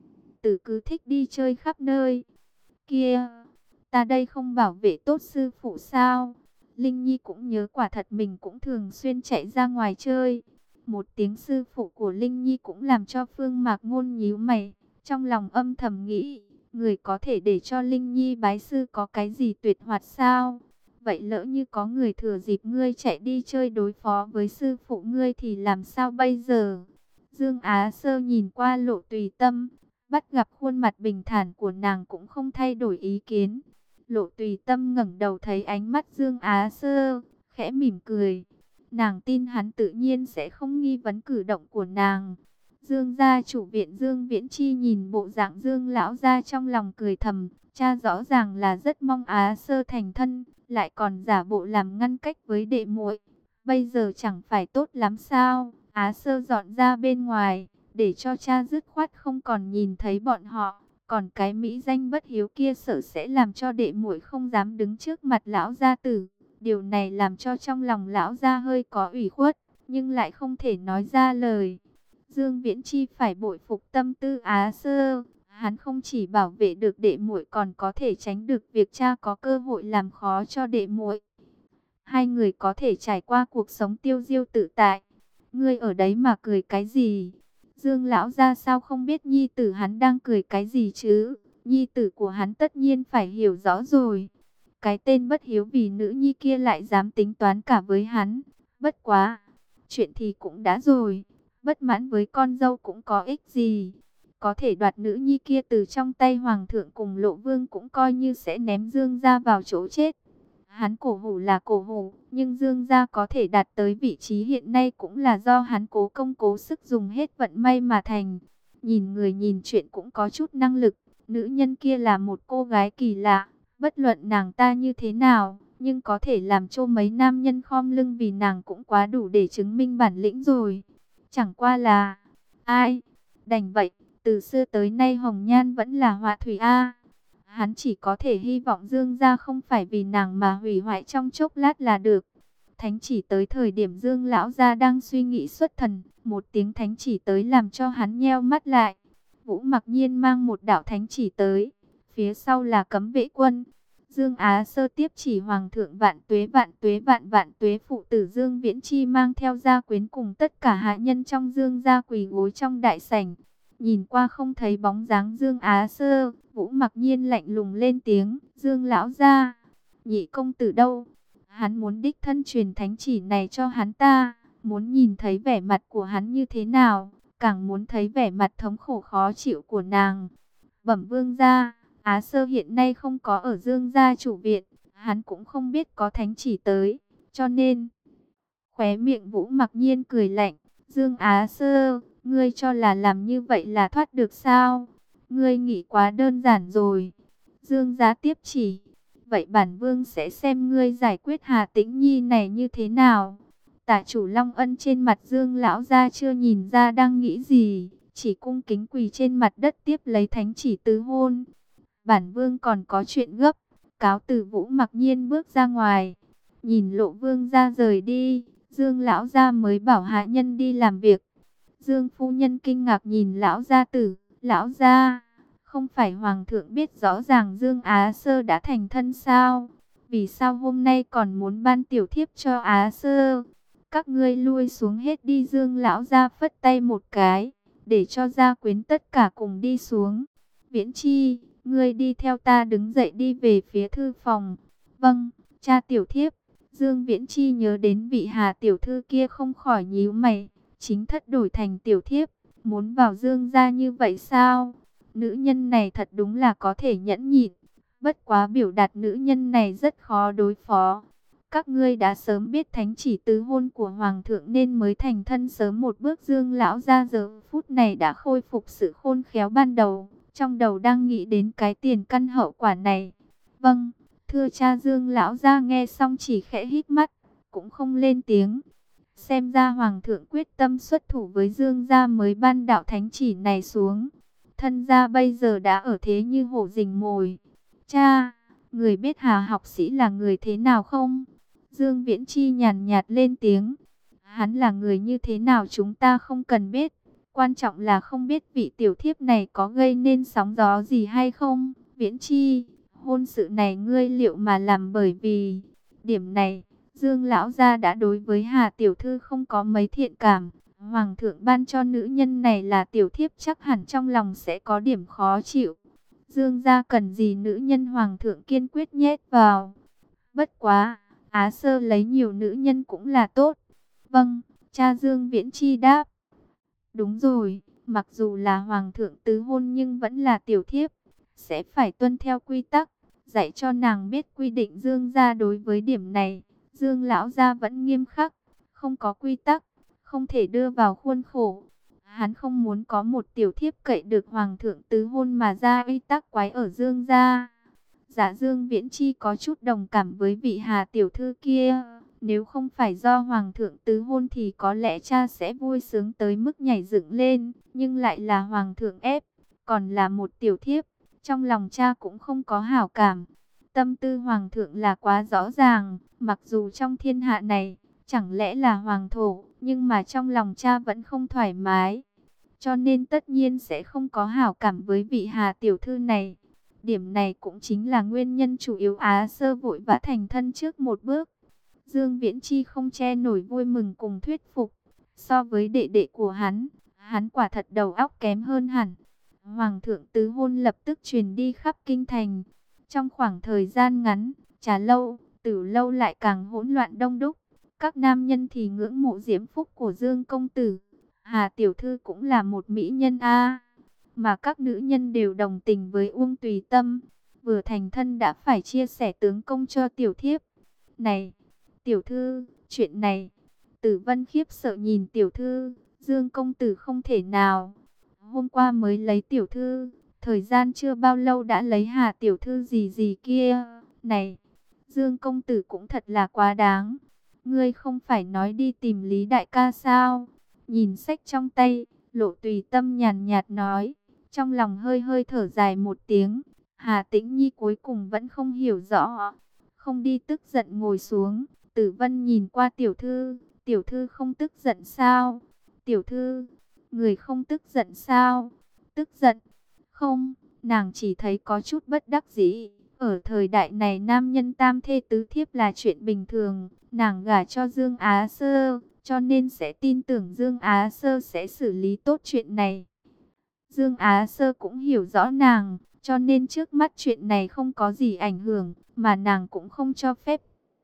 tử cứ thích đi chơi khắp nơi. Kia, ta đây không bảo vệ tốt sư phụ sao? Linh Nhi cũng nhớ quả thật mình cũng thường xuyên chạy ra ngoài chơi. Một tiếng sư phụ của Linh Nhi cũng làm cho Phương Mạc Ngôn nhíu mày, trong lòng âm thầm nghĩ, người có thể để cho Linh Nhi bái sư có cái gì tuyệt hoạt sao? Vậy lỡ như có người thừa dịp ngươi chạy đi chơi đối phó với sư phụ ngươi thì làm sao bây giờ? Dương Á Sơ nhìn qua Lộ Tùy Tâm, bắt gặp khuôn mặt bình thản của nàng cũng không thay đổi ý kiến. Lộ Tùy Tâm ngẩng đầu thấy ánh mắt Dương Á Sơ, khẽ mỉm cười. Nàng tin hắn tự nhiên sẽ không nghi vấn cử động của nàng. Dương gia chủ viện Dương Viễn Chi nhìn bộ dạng Dương lão gia trong lòng cười thầm, cha rõ ràng là rất mong Á Sơ thành thân, lại còn giả bộ làm ngăn cách với đệ muội. Bây giờ chẳng phải tốt lắm sao? Á Sơ dọn ra bên ngoài, để cho cha dứt khoát không còn nhìn thấy bọn họ. Còn cái mỹ danh bất hiếu kia sợ sẽ làm cho đệ muội không dám đứng trước mặt lão gia tử. Điều này làm cho trong lòng lão gia hơi có ủy khuất, nhưng lại không thể nói ra lời. Dương Viễn Chi phải bội phục tâm tư Á Sơ, hắn không chỉ bảo vệ được đệ muội còn có thể tránh được việc cha có cơ hội làm khó cho đệ muội. hai người có thể trải qua cuộc sống tiêu diêu tự tại. Ngươi ở đấy mà cười cái gì? Dương lão gia sao không biết nhi tử hắn đang cười cái gì chứ? Nhi tử của hắn tất nhiên phải hiểu rõ rồi. Cái tên bất hiếu vì nữ nhi kia lại dám tính toán cả với hắn. Bất quá, chuyện thì cũng đã rồi. Bất mãn với con dâu cũng có ích gì. Có thể đoạt nữ nhi kia từ trong tay hoàng thượng cùng Lộ Vương cũng coi như sẽ ném Dương gia vào chỗ chết. Hắn cổ hủ là cổ hủ, nhưng Dương gia có thể đạt tới vị trí hiện nay cũng là do hắn cố công cố sức dùng hết vận may mà thành. Nhìn người nhìn chuyện cũng có chút năng lực. Nữ nhân kia là một cô gái kỳ lạ, bất luận nàng ta như thế nào, nhưng có thể làm cho mấy nam nhân khom lưng vì nàng cũng quá đủ để chứng minh bản lĩnh rồi. Chẳng qua là, ai, đành vậy, từ xưa tới nay Hồng Nhan vẫn là họa thủy A. Hắn chỉ có thể hy vọng Dương gia không phải vì nàng mà hủy hoại trong chốc lát là được. Thánh chỉ tới thời điểm Dương lão gia đang suy nghĩ xuất thần, một tiếng thánh chỉ tới làm cho hắn nheo mắt lại. Vũ Mặc Nhiên mang một đạo thánh chỉ tới, phía sau là cấm vệ quân. Dương Á Sơ tiếp chỉ hoàng thượng vạn tuế vạn tuế vạn vạn tuế, phụ tử Dương Viễn Chi mang theo gia quyến cùng tất cả hạ nhân trong Dương gia quỳ gối trong đại sảnh. Nhìn qua không thấy bóng dáng Dương Á Sơ, Vũ Mặc Nhiên lạnh lùng lên tiếng, Dương lão gia, nhị công tử đâu? Hắn muốn đích thân truyền thánh chỉ này cho hắn ta, muốn nhìn thấy vẻ mặt của hắn như thế nào, càng muốn thấy vẻ mặt thống khổ khó chịu của nàng. Bẩm vương gia, Á Sơ hiện nay không có ở Dương gia chủ viện, hắn cũng không biết có thánh chỉ tới, cho nên... Khóe miệng Vũ Mặc Nhiên cười lạnh, Dương Á Sơ, ngươi cho là làm như vậy là thoát được sao? Ngươi nghĩ quá đơn giản rồi. Dương gia tiếp chỉ, vậy bản vương sẽ xem ngươi giải quyết Hà Tĩnh Nhi này như thế nào. Tả chủ Long Ân trên mặt Dương lão gia chưa nhìn ra đang nghĩ gì, chỉ cung kính quỳ trên mặt đất tiếp lấy thánh chỉ tứ hôn. Bản vương còn có chuyện gấp, cáo từ. Vũ Mặc Nhiên bước ra ngoài, nhìn Lộ Vương ra rời đi, Dương lão gia mới bảo hạ nhân đi làm việc. Dương phu nhân kinh ngạc nhìn lão gia tử, lão gia, không phải hoàng thượng biết rõ ràng Dương Á Sơ đã thành thân sao? Vì sao hôm nay còn muốn ban tiểu thiếp cho Á Sơ? Các ngươi lui xuống hết đi. Dương lão gia phất tay một cái, để cho gia quyến tất cả cùng đi xuống. Viễn Chi, ngươi đi theo ta. Đứng dậy đi về phía thư phòng. Vâng, cha tiểu thiếp. Dương Viễn Chi nhớ đến vị Hà tiểu thư kia không khỏi nhíu mày. Chính thất đổi thành tiểu thiếp, muốn vào Dương gia như vậy sao? Nữ nhân này thật đúng là có thể nhẫn nhịn. Bất quá biểu đạt nữ nhân này rất khó đối phó. Các ngươi đã sớm biết thánh chỉ tứ hôn của hoàng thượng nên mới thành thân sớm một bước. Dương lão gia giờ phút này đã khôi phục sự khôn khéo ban đầu, trong đầu đang nghĩ đến cái tiền căn hậu quả này. Vâng, thưa cha. Dương lão gia nghe xong chỉ khẽ hít mắt, cũng không lên tiếng. Xem ra hoàng thượng quyết tâm xuất thủ với Dương gia mới ban đạo thánh chỉ này xuống. Thân gia bây giờ đã ở thế như hổ rình mồi. Cha, người biết Hà học sĩ là người thế nào không? Dương Viễn Chi nhàn nhạt lên tiếng. Hắn là người như thế nào chúng ta không cần biết. Quan trọng là không biết vị tiểu thiếp này có gây nên sóng gió gì hay không. Viễn Chi, hôn sự này ngươi liệu mà làm? Bởi vì điểm này, Dương lão gia đã đối với Hà tiểu thư không có mấy thiện cảm. Hoàng thượng ban cho nữ nhân này là tiểu thiếp chắc hẳn trong lòng sẽ có điểm khó chịu. Dương gia cần gì nữ nhân hoàng thượng kiên quyết nhét vào. Bất quá, Á Sơ lấy nhiều nữ nhân cũng là tốt. Vâng, cha. Dương Viễn Chi đáp. Đúng rồi, mặc dù là hoàng thượng tứ hôn nhưng vẫn là tiểu thiếp, sẽ phải tuân theo quy tắc, dạy cho nàng biết quy định. Dương gia đối với điểm này, Dương lão gia vẫn nghiêm khắc, không có quy tắc, không thể đưa vào khuôn khổ. Hắn không muốn có một tiểu thiếp cậy được hoàng thượng tứ hôn mà ra uy tắc quái ở Dương gia. Dạ. Dương Viễn Chi có chút đồng cảm với vị Hà tiểu thư kia. Nếu không phải do hoàng thượng tứ hôn thì có lẽ cha sẽ vui sướng tới mức nhảy dựng lên. Nhưng lại là hoàng thượng ép, còn là một tiểu thiếp. Trong lòng cha cũng không có hảo cảm. Tâm tư hoàng thượng là quá rõ ràng. Mặc dù trong thiên hạ này, chẳng lẽ là hoàng thổ, nhưng mà trong lòng cha vẫn không thoải mái. Cho nên tất nhiên sẽ không có hảo cảm với vị Hà tiểu thư này. Điểm này cũng chính là nguyên nhân chủ yếu Á Sơ vội vã thành thân trước một bước. Dương Viễn Chi không che nổi vui mừng cùng thuyết phục. So với đệ đệ của hắn, hắn quả thật đầu óc kém hơn hẳn. Hoàng thượng tứ hôn lập tức truyền đi khắp kinh thành. Trong khoảng thời gian ngắn, trà lâu, tử lâu lại càng hỗn loạn đông đúc. Các nam nhân thì ngưỡng mộ diễm phúc của Dương công tử. Hà tiểu thư cũng là một mỹ nhân a. Mà các nữ nhân đều đồng tình với Uông Tùy Tâm. Vừa thành thân đã phải chia sẻ tướng công cho tiểu thiếp. Này, tiểu thư, chuyện này. Tử Vân khiếp sợ nhìn tiểu thư. Dương công tử không thể nào. Hôm qua mới lấy tiểu thư. Thời gian chưa bao lâu đã lấy Hà tiểu thư gì gì kia. Này, Dương công tử cũng thật là quá đáng. Ngươi không phải nói đi tìm Lý đại ca sao? Nhìn sách trong tay, Lộ Tùy Tâm nhàn nhạt nói. Trong lòng hơi hơi thở dài một tiếng. Hà Tĩnh Nhi cuối cùng vẫn không hiểu rõ. Không đi tức giận ngồi xuống. Tử Vân nhìn qua tiểu thư. Tiểu thư không tức giận sao? Tiểu thư, người không tức giận sao? Tức giận? Không, nàng chỉ thấy có chút bất đắc dĩ. Ở thời đại này nam nhân tam thê tứ thiếp là chuyện bình thường. Nàng gả cho Dương Á Sơ, cho nên sẽ tin tưởng Dương Á Sơ sẽ xử lý tốt chuyện này. Dương Á Sơ cũng hiểu rõ nàng, cho nên trước mắt chuyện này không có gì ảnh hưởng, mà nàng cũng không cho phép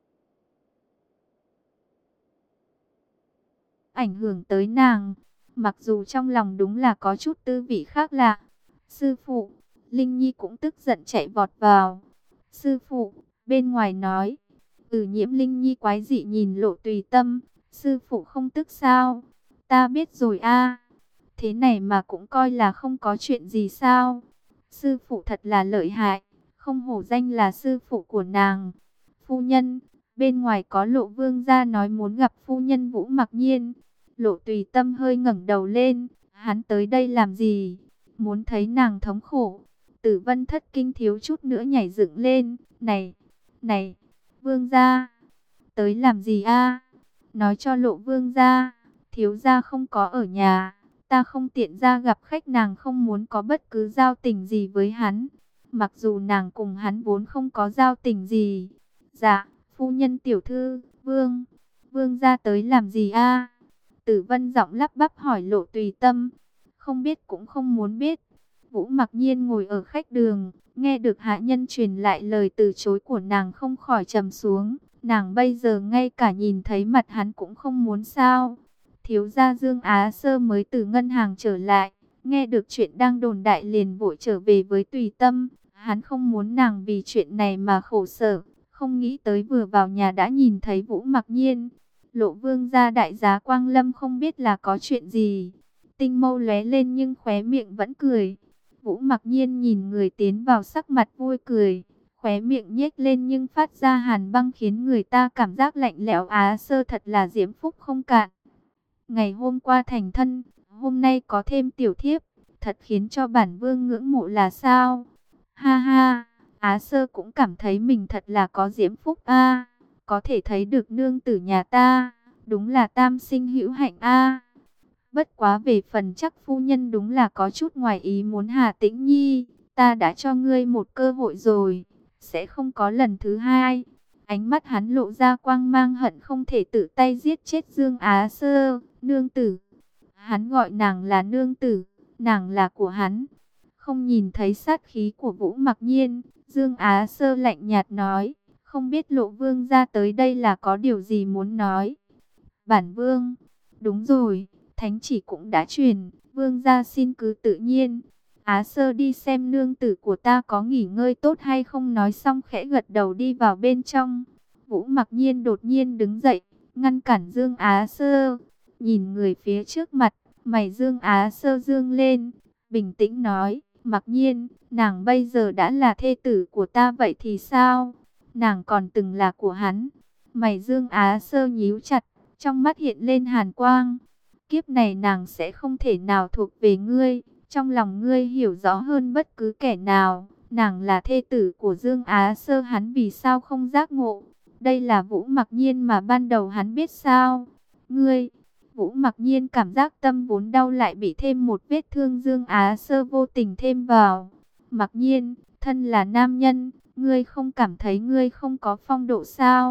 ảnh hưởng tới nàng. Mặc dù trong lòng đúng là có chút tư vị khác lạ. Sư phụ, Linh Nhi cũng tức giận chạy vọt vào. Sư phụ, bên ngoài nói. Ừ, Nhiễm Linh Nhi quái dị nhìn Lộ Tùy Tâm. Sư phụ không tức sao? Ta biết rồi a. Thế này mà cũng coi là không có chuyện gì sao? Sư phụ thật là lợi hại, không hổ danh là sư phụ của nàng. Phu nhân, bên ngoài có Lộ vương gia nói muốn gặp phu nhân Vũ Mặc Nhiên. Lộ Tùy Tâm hơi ngẩng đầu lên, hắn tới đây làm gì? Muốn thấy nàng thống khổ. Tử Vân thất kinh thiếu chút nữa nhảy dựng lên. Này, này, vương gia, tới làm gì a? Nói cho Lộ vương gia, thiếu gia không có ở nhà. Ta không tiện ra gặp khách, nàng không muốn có bất cứ giao tình gì với hắn. Mặc dù nàng cùng hắn vốn không có giao tình gì. Dạ, phu nhân tiểu thư, vương, vương gia tới làm gì a? Tử Vân giọng lắp bắp hỏi Lộ Tùy Tâm. Không biết cũng không muốn biết. Vũ Mặc Nhiên ngồi ở khách đường, nghe được hạ nhân truyền lại lời từ chối của nàng không khỏi trầm xuống. Nàng bây giờ ngay cả nhìn thấy mặt hắn cũng không muốn sao. Thiếu gia Dương Á Sơ mới từ ngân hàng trở lại, nghe được chuyện đang đồn đại liền vội trở về với Tùy Tâm. Hắn không muốn nàng vì chuyện này mà khổ sở, không nghĩ tới vừa vào nhà đã nhìn thấy Vũ Mặc Nhiên. Lộ vương gia đại giá Quang Lâm không biết là có chuyện gì. Tinh mâu lóe lên nhưng khóe miệng vẫn cười. Vũ Mặc Nhiên nhìn người tiến vào sắc mặt vui cười, khóe miệng nhếch lên nhưng phát ra hàn băng khiến người ta cảm giác lạnh lẽo. Á Sơ thật là diễm phúc không cạn. Ngày hôm qua thành thân, hôm nay có thêm tiểu thiếp, thật khiến cho bản vương ngưỡng mộ là sao? Ha ha, Á Sơ cũng cảm thấy mình thật là có diễm phúc a, có thể thấy được nương tử nhà ta, đúng là tam sinh hữu hạnh a. Bất quá về phần chắc phu nhân đúng là có chút ngoài ý muốn. Hà Tĩnh Nhi, ta đã cho ngươi một cơ hội rồi, sẽ không có lần thứ hai. Ánh mắt hắn lộ ra quang mang hận không thể tự tay giết chết Dương Á Sơ. Nương tử, hắn gọi nàng là nương tử, nàng là của hắn. Không nhìn thấy sát khí của Vũ Mặc Nhiên, Dương Á Sơ lạnh nhạt nói, không biết Lộ vương gia tới đây là có điều gì muốn nói. Bản vương, đúng rồi, thánh chỉ cũng đã truyền, vương gia xin cứ tự nhiên. Á Sơ đi xem nương tử của ta có nghỉ ngơi tốt hay không, nói xong khẽ gật đầu đi vào bên trong. Vũ Mặc Nhiên đột nhiên đứng dậy, ngăn cản Dương Á Sơ. Nhìn người phía trước mặt, mày Dương Á Sơ dương lên, bình tĩnh nói, Mặc Nhiên, nàng bây giờ đã là thê tử của ta vậy thì sao? Nàng còn từng là của hắn. Mày Dương Á Sơ nhíu chặt, trong mắt hiện lên hàn quang. Kiếp này nàng sẽ không thể nào thuộc về ngươi, trong lòng ngươi hiểu rõ hơn bất cứ kẻ nào. Nàng là thê tử của Dương Á Sơ, hắn vì sao không giác ngộ? Đây là Vũ Mặc Nhiên mà ban đầu hắn biết sao? Ngươi... Vũ Mặc Nhiên cảm giác tâm vốn đau lại bị thêm một vết thương Dương Á Sơ vô tình thêm vào. Mặc Nhiên, thân là nam nhân, ngươi không cảm thấy ngươi không có phong độ sao?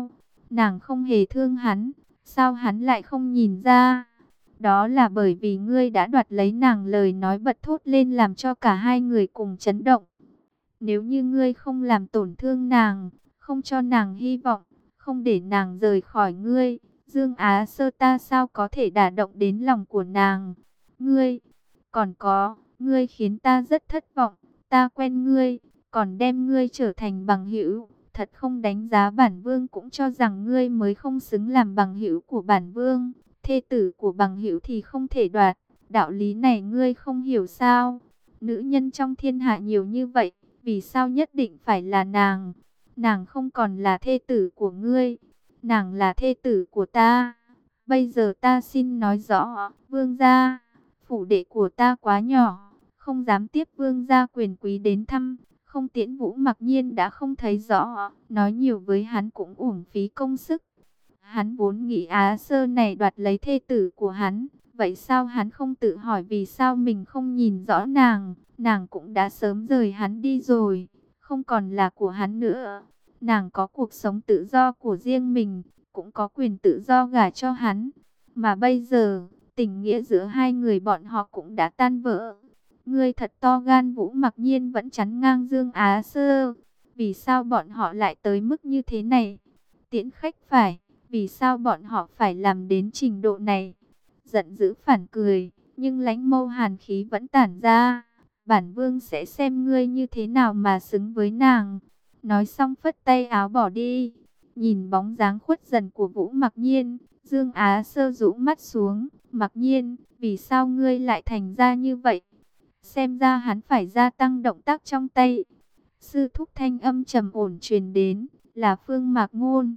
nàng không hề thương hắn, sao hắn lại không nhìn ra? Đó là bởi vì ngươi đã đoạt lấy nàng, lời nói bật thốt lên làm cho cả hai người cùng chấn động. Nếu như ngươi không làm tổn thương nàng, không cho nàng hy vọng, không để nàng rời khỏi ngươi, Dương Á Sơ ta sao có thể đả động đến lòng của nàng? Ngươi, còn có, ngươi khiến ta rất thất vọng, ta quen ngươi, còn đem ngươi trở thành bằng hữu, thật không đánh giá bản vương cũng cho rằng ngươi mới không xứng làm bằng hữu của bản vương, thê tử của bằng hữu thì không thể đoạt, đạo lý này ngươi không hiểu sao? Nữ nhân trong thiên hạ nhiều như vậy, vì sao nhất định phải là nàng? Nàng không còn là thê tử của ngươi, nàng là thê tử của ta. Bây giờ ta xin nói rõ, vương gia, phủ đệ của ta quá nhỏ, không dám tiếp vương gia quyền quý đến thăm. Không tiễn Vũ Mặc Nhiên đã không thấy rõ, nói nhiều với hắn cũng uổng phí công sức. Hắn vốn nghĩ Á Sơ này đoạt lấy thê tử của hắn, vậy sao hắn không tự hỏi vì sao mình không nhìn rõ nàng? Nàng cũng đã sớm rời hắn đi rồi, không còn là của hắn nữa. Nàng có cuộc sống tự do của riêng mình, cũng có quyền tự do gả cho hắn. Mà bây giờ, tình nghĩa giữa hai người bọn họ cũng đã tan vỡ. Ngươi thật to gan. Vũ Mặc Nhiên vẫn chắn ngang Dương Á Sơ. Vì sao bọn họ lại tới mức như thế này? Tiễn khách phải, vì sao bọn họ phải làm đến trình độ này? Giận dữ phản cười, nhưng lãnh mâu hàn khí vẫn tản ra. Bản vương sẽ xem ngươi như thế nào mà xứng với nàng. Nói xong phất tay áo bỏ đi. Nhìn bóng dáng khuất dần của Vũ Mặc Nhiên, Dương Á Sơ rũ mắt xuống. Mặc Nhiên, vì sao ngươi lại thành ra như vậy? Xem ra hắn phải gia tăng động tác trong tay. Sư thúc thanh âm trầm ổn truyền đến, là Phương Mạc Ngôn.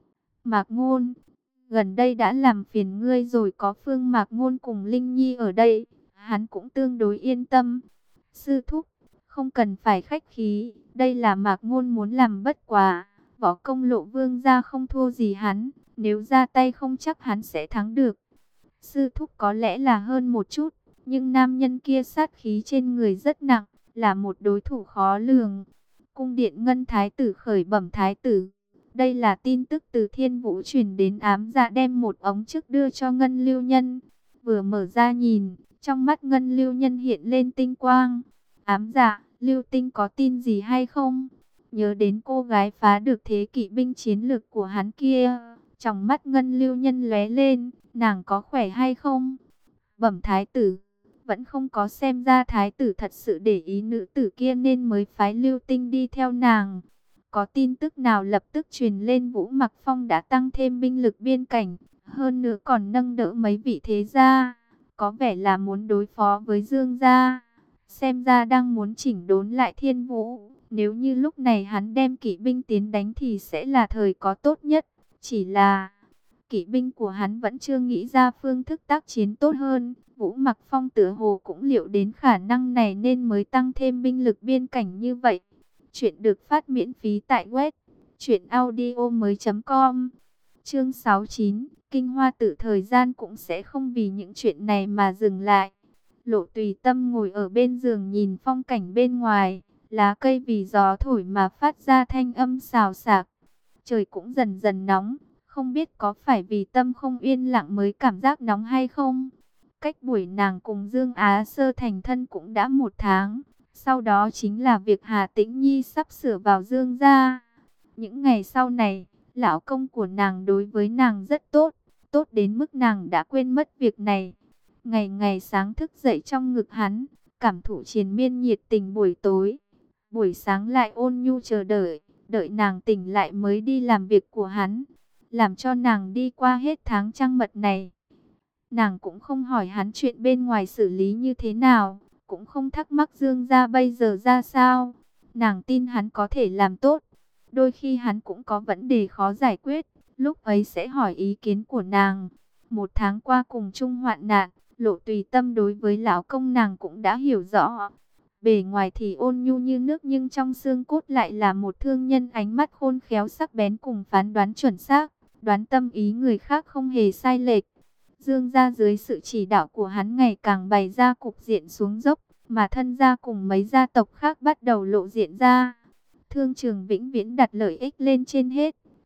Mạc Ngôn, gần đây đã làm phiền ngươi rồi, có Phương Mạc Ngôn cùng Linh Nhi ở đây, hắn cũng tương đối yên tâm. Sư thúc, không cần phải khách khí, đây là Mạc Ngôn muốn làm bất quá. Võ công Lộ vương gia không thua gì hắn, nếu ra tay không chắc hắn sẽ thắng được. Sư thúc có lẽ là hơn một chút, nhưng nam nhân kia sát khí trên người rất nặng, là một đối thủ khó lường. Cung điện Ngân Thái tử khởi bẩm Thái tử. Đây là tin tức từ Thiên Vũ truyền đến, ám dạ đem một ống trước đưa cho Ngân Lưu Nhân. Vừa mở ra nhìn, trong mắt Ngân Lưu Nhân hiện lên tinh quang. Ám dạ, Lưu Tinh có tin gì hay không? Nhớ đến cô gái phá được thế kỵ binh chiến lược của hắn kia. Trong mắt Ngân Lưu Nhân lóe lên, nàng có khỏe hay không? Bẩm Thái tử, vẫn không có, xem ra Thái tử thật sự để ý nữ tử kia nên mới phái Lưu Tinh đi theo nàng. Có tin tức nào lập tức truyền lên. Vũ Mặc Phong đã tăng thêm binh lực biên cảnh, hơn nữa còn nâng đỡ mấy vị thế gia, có vẻ là muốn đối phó với Dương gia. Xem ra đang muốn chỉnh đốn lại Thiên Vũ. Nếu như lúc này hắn đem kỵ binh tiến đánh thì sẽ là thời có tốt nhất. Chỉ là kỵ binh của hắn vẫn chưa nghĩ ra phương thức tác chiến tốt hơn. Vũ Mặc Phong tựa hồ cũng liệu đến khả năng này nên mới tăng thêm binh lực biên cảnh như vậy. Chuyện được phát miễn phí tại web truyện audio mới chấm com. Chương sáu mươi chín, Kinh Hoa Tự thời gian cũng sẽ không vì những chuyện này mà dừng lại. Lộ Tùy Tâm ngồi ở bên giường nhìn phong cảnh bên ngoài, lá cây vì gió thổi mà phát ra thanh âm xào xạc. Trời cũng dần dần nóng, không biết có phải vì tâm không yên lặng mới cảm giác nóng hay không. Cách buổi nàng cùng Dương Á Sơ thành thân cũng đã một tháng. Sau đó chính là việc Hà Tĩnh Nhi sắp sửa vào Dương gia. Những ngày sau này, lão công của nàng đối với nàng rất tốt, tốt đến mức nàng đã quên mất việc này. Ngày ngày sáng thức dậy trong ngực hắn, cảm thụ triền miên nhiệt tình buổi tối. Buổi sáng lại ôn nhu chờ đợi, đợi nàng tỉnh lại mới đi làm việc của hắn. Làm cho nàng đi qua hết tháng trăng mật này. Nàng cũng không hỏi hắn chuyện bên ngoài xử lý như thế nào, cũng không thắc mắc Dương gia bây giờ ra sao. Nàng tin hắn có thể làm tốt. Đôi khi hắn cũng có vấn đề khó giải quyết, lúc ấy sẽ hỏi ý kiến của nàng. Một tháng qua cùng chung hoạn nạn, Lộ Tùy Tâm đối với lão công nàng cũng đã hiểu rõ. Bề ngoài thì ôn nhu như nước nhưng trong xương cốt lại là một thương nhân, ánh mắt khôn khéo sắc bén cùng phán đoán chuẩn xác, đoán tâm ý người khác không hề sai lệch. Dương gia dưới sự chỉ đạo của hắn ngày càng bày ra cục diện xuống dốc, mà thân gia cùng mấy gia tộc khác bắt đầu lộ diện ra. Thương trường vĩnh viễn đặt lợi ích lên trên hết,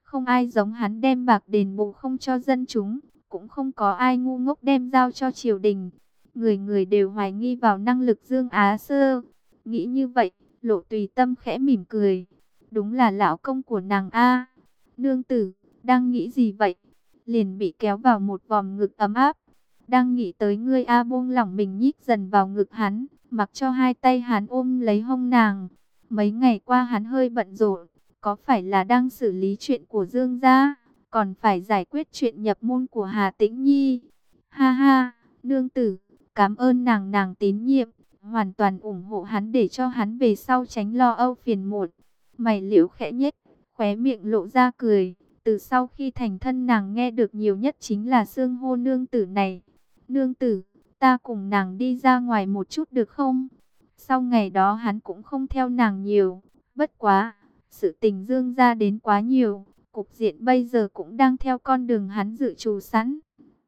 Không ai giống hắn đem bạc đền bù không cho dân chúng, cũng không có ai ngu ngốc đem giao cho triều đình. Người người đều hoài nghi vào năng lực Dương Á Sơ. Nghĩ như vậy, Lộ Tùy Tâm khẽ mỉm cười. Đúng là lão công của nàng a. Nương tử, đang nghĩ gì vậy? Liền bị kéo vào một vòng ngực ấm áp. Đang nghĩ tới ngươi a, buông lỏng mình nhích dần vào ngực hắn, mặc cho hai tay hắn ôm lấy hông nàng. Mấy ngày qua hắn hơi bận rộn, có phải là đang xử lý chuyện của Dương gia, còn phải giải quyết chuyện nhập môn của Hà Tĩnh Nhi. Ha ha, nương tử, cảm ơn nàng nàng tín nhiệm, hoàn toàn ủng hộ hắn để cho hắn về sau tránh lo âu phiền muộn. Mày liễu khẽ nhếch, khóe miệng lộ ra cười. Từ sau khi thành thân nàng nghe được nhiều nhất chính là xưng hô nương tử này. Nương tử, ta cùng nàng đi ra ngoài một chút được không? Sau ngày đó hắn cũng không theo nàng nhiều. Bất quá, sự tình Dương gia đến quá nhiều. Cục diện bây giờ cũng đang theo con đường hắn dự trù sẵn.